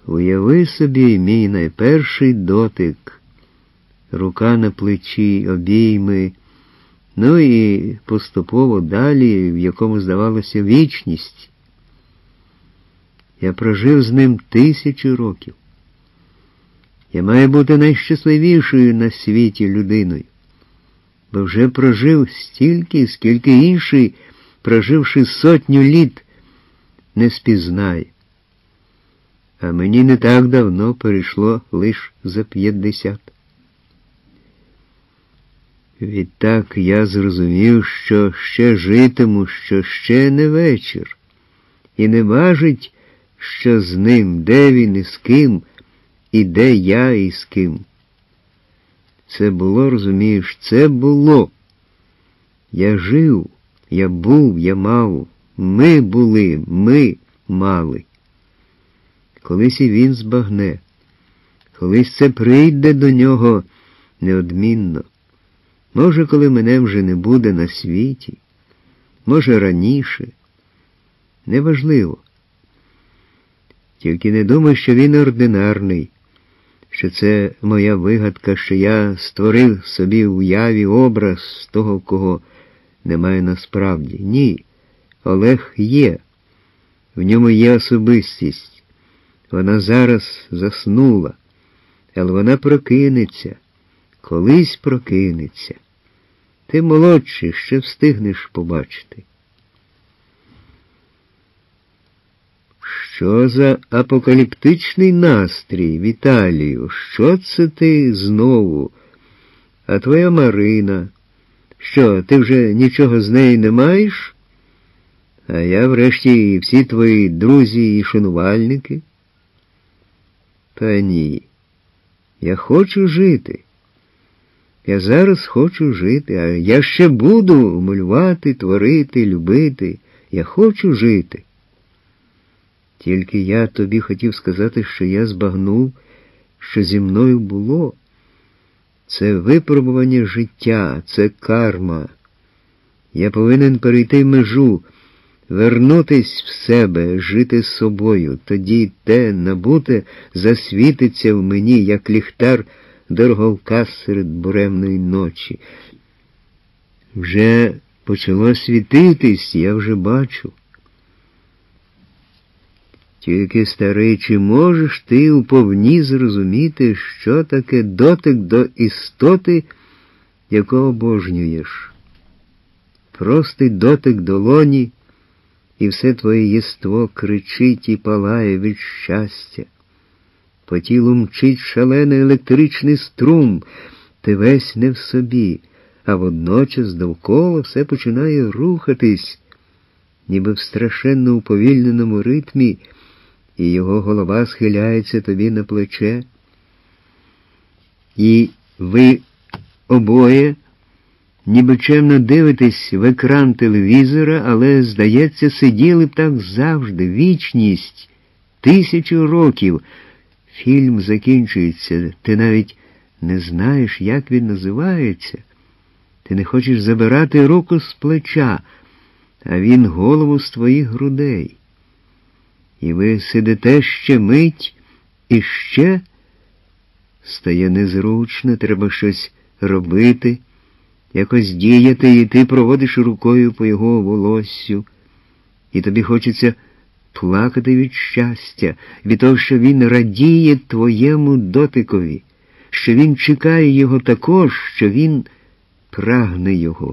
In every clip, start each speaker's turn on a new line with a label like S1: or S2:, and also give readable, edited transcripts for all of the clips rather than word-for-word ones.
S1: Уяви собі мій найперший дотик, рука на плечі, обійми, ну і поступово далі, в якому здавалося вічність. Я прожив з ним 1000 років. Я маю бути найщасливішою на світі людиною, бо вже прожив стільки, скільки інший, проживши 100 літ, не спізнає. А мені не так давно перейшло лиш за 50. Відтак я зрозумів, що ще житиму, що ще не вечір, і не важить, що з ним, де він і з ким, і де я і з ким. Це було, розумієш, це було. Я жив, я був, я мав, ми були, ми мали. Колись і він збагне, колись це прийде до нього неодмінно. Може, коли мене вже не буде на світі, може раніше, неважливо. Тільки не думай, що він ординарний, що це моя вигадка, що я створив собі в уяві образ того, кого немає насправді. Ні, Олег є, в ньому є особистість. Вона зараз заснула, але вона прокинеться, колись прокинеться. Ти молодший, ще встигнеш побачити. Що за апокаліптичний настрій, Віталію? Що це ти знову? А твоя Марина? Що, ти вже нічого з нею не маєш? А я, врешті, і всі твої друзі і шанувальники? Та ні. Я хочу жити. Я зараз хочу жити, а я ще буду малювати, творити, любити. Я хочу жити. Тільки я тобі хотів сказати, що я збагнув, що зі мною було. Це випробування життя, це карма. Я повинен перейти межу, вернутись в себе, жити з собою. Тоді те набуте засвітиться в мені, як ліхтар дороговказ серед буремної ночі. Вже почало світитись, я вже бачу. Тільки, старий, чи можеш ти уповні зрозуміти, що таке дотик до істоти, яку обожнюєш? Простий дотик долоні, і все твоє єство кричить і палає від щастя. По тілу мчить шалений електричний струм, ти весь не в собі, а водночас довкола все починає рухатись, ніби в страшенно уповільненому ритмі, і його голова схиляється тобі на плече. І ви обоє ніби чемно дивитесь в екран телевізора, але, здається, сиділи б так завжди, вічність, 1000 років. Фільм закінчується, ти навіть не знаєш, як він називається. Ти не хочеш забирати руку з плеча, а він голову з твоїх грудей. І ви сидите ще мить, і ще стає незручно, треба щось робити, якось діяти, і ти проводиш рукою по його волоссю, і тобі хочеться плакати від щастя, від того, що він радіє твоєму дотикові, що він чекає його також, що він прагне його.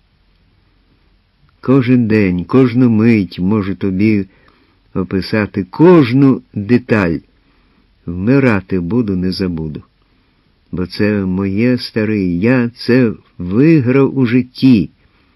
S1: Кожен день, кожну мить можу тобі описати, кожну деталь. Вмирати буду, не забуду. Бо це моє, старий, я це виграв у житті.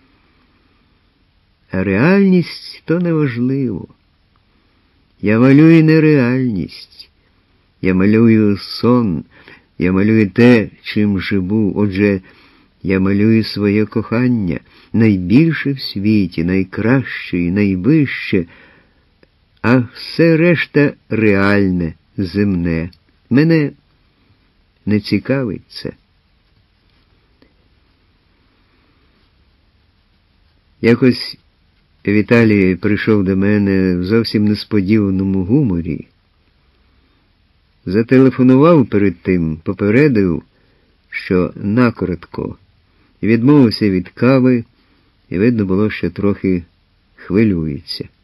S1: А реальність то неважливо. Я малюю не реальність. Я малюю сон, я малюю те, чим живу. Отже, я малюю своє кохання, найбільше в світі, найкраще і найвище, а все решта реальне, земне. Мене не цікавить це. Якось Віталій прийшов до мене в зовсім несподіваному гуморі. Зателефонував перед тим, попередив, що накоротко. Відмовився від кави, і видно було, що трохи хвилюється.